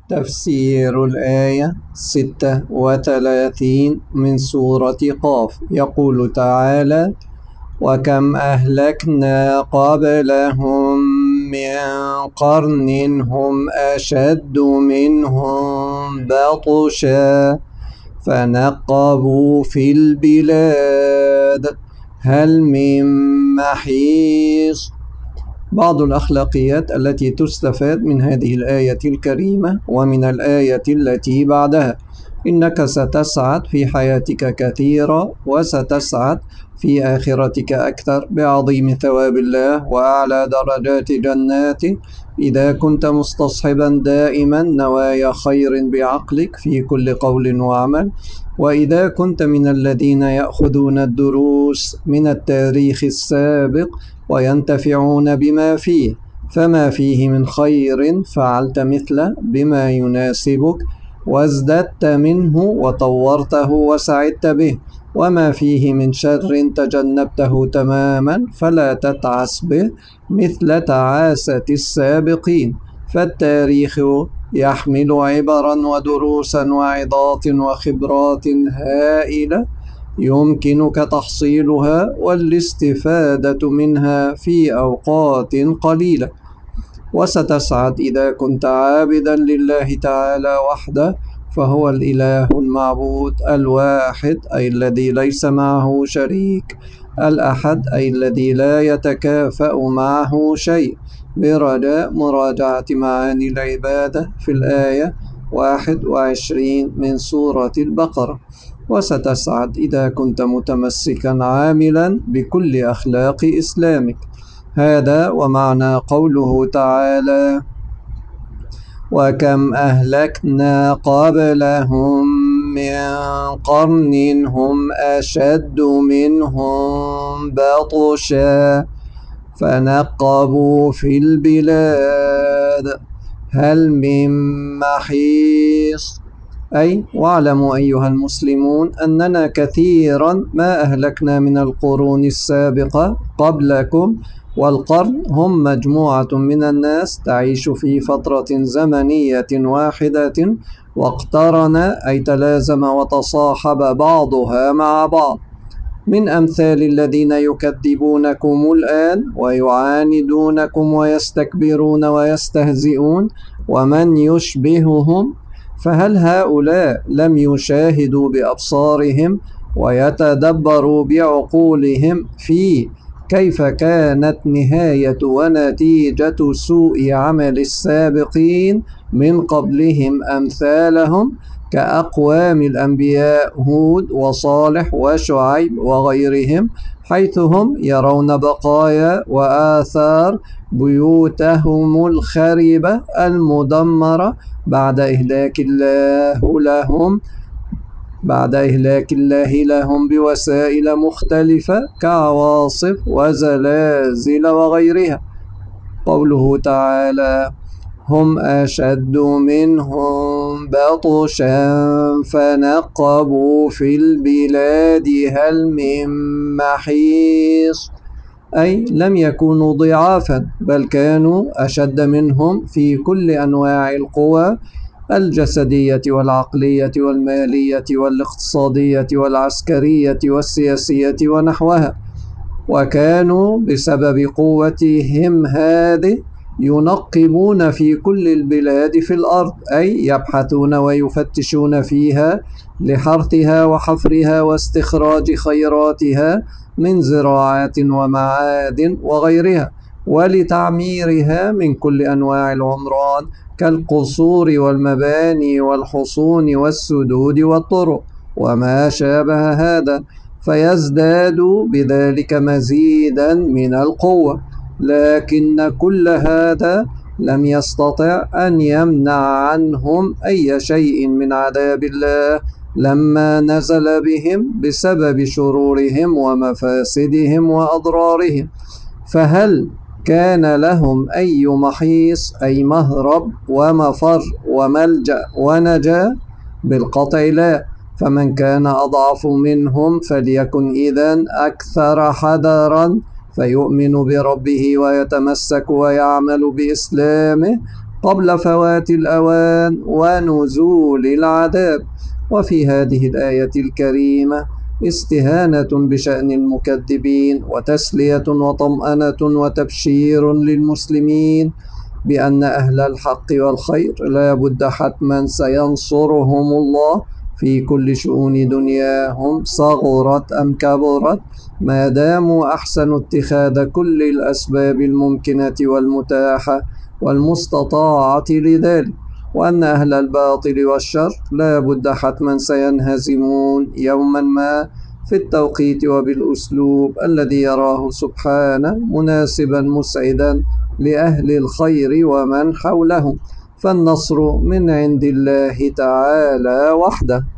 تفسير الآية 36 من سورة قاف. يقول تعالى: وكم أهلكنا قبلهم من قرن هم أشد منهم بطشا فنقبوا في البلاد هل من محيص. بعض الأخلاقيات التي تستفاد من هذه الآية الكريمة ومن الآية التي بعدها: إنك ستسعد في حياتك كثيرا وستسعد في آخرتك أكثر بعظيم ثواب الله وأعلى درجات جناته إذا كنت مستصحبا دائما نوايا خير بعقلك في كل قول وعمل، وإذا كنت من الذين يأخذون الدروس من التاريخ السابق وينتفعون بما فيه، فما فيه من خير فعلت مثله بما يناسبك وازددت منه وطورته وسعدت به، وما فيه من شر تجنبته تماما فلا تتعس به مثل تعاسة السابقين. فالتاريخ يحمل عبرا ودروسا وعظات وخبرات هائلة يمكنك تحصيلها والاستفادة منها في أوقات قليلة، وستسعد إذا كنت عابدا لله تعالى وحده، فهو الإله المعبود الواحد أي الذي ليس معه شريك، الأحد أي الذي لا يتكافأ معه شيء، برجاء مراجعة معاني العبادة في الآية 21 من سورة البقرة. وستسعد إذا كنت متمسكا عاملا بكل أخلاق إسلامك. هذا ومعنى قوله تعالى: وكم أهلكنا قبلهم من قرن هم أشد منهم بطشا فنقبوا في البلاد هل من محيص. أي واعلموا أيها المسلمون أننا كثيرا ما أهلكنا من القرون السابقة قبلكم، والقرن هم مجموعة من الناس تعيش في فترة زمنية واحدة واقترن أي تلازم وتصاحب بعضها مع بعض، من أمثال الذين يكذبونكم الآن ويعاندونكم ويستكبرون ويستهزئون ومن يشبههم. فهل هؤلاء لم يشاهدوا بأبصارهم ويتدبروا بعقولهم في كيف كانت نهاية ونتيجة سوء عمل السابقين من قبلهم أمثالهم كأقوام الأنبياء هود وصالح وشعيب وغيرهم، حيث هم يرون بقايا وآثار بيوتهم الخربة المدمرة بعد إهلاك الله لهم بوسائل مختلفة كعواصف وزلازل وغيرها. قوله تعالى: هم أشد منهم بطشا فنقبوا في البلاد هل من محيص. أي لم يكونوا ضعافا بل كانوا أشد منهم في كل أنواع القوى الجسدية والعقلية والمالية والاقتصادية والعسكرية والسياسية ونحوها، وكانوا بسبب قوتهم هذه ينقبون في كل البلاد في الأرض، أي يبحثون ويفتشون فيها لحرثها وحفرها واستخراج خيراتها من زراعات ومعادن وغيرها، ولتعميرها من كل أنواع العمران كالقصور والمباني والحصون والسدود والطرق وما شابه هذا، فيزداد بذلك مزيدا من القوة. لكن كل هذا لم يستطع أن يمنع عنهم أي شيء من عذاب الله لما نزل بهم بسبب شرورهم ومفاسدهم وأضرارهم. فهل كان لهم أي محيص أي مهرب ومفر وملجأ ونجاة؟ بالقطع لا. فمن كان أضعف منهم فليكن إذن أكثر حذرا فيؤمن بربه ويتمسك ويعمل بإسلامه قبل فوات الأوان ونزول العذاب. وفي هذه الآية الكريمة استهانة بشأن المكذبين وتسلية وطمأنة وتبشير للمسلمين بأن أهل الحق والخير لا بد حتما سينصرهم الله في كل شؤون دنياهم صغرت أم كبرت، ما داموا أحسنوا اتخاذ كل الأسباب الممكنة والمتاحة والمستطاعة لذلك، وأن أهل الباطل والشر لا بد حتما سينهزمون يوما ما في التوقيت وبالأسلوب الذي يراه سبحانه مناسبا مسعدا لأهل الخير ومن حولهم، فالنصر من عند الله تعالى وحده.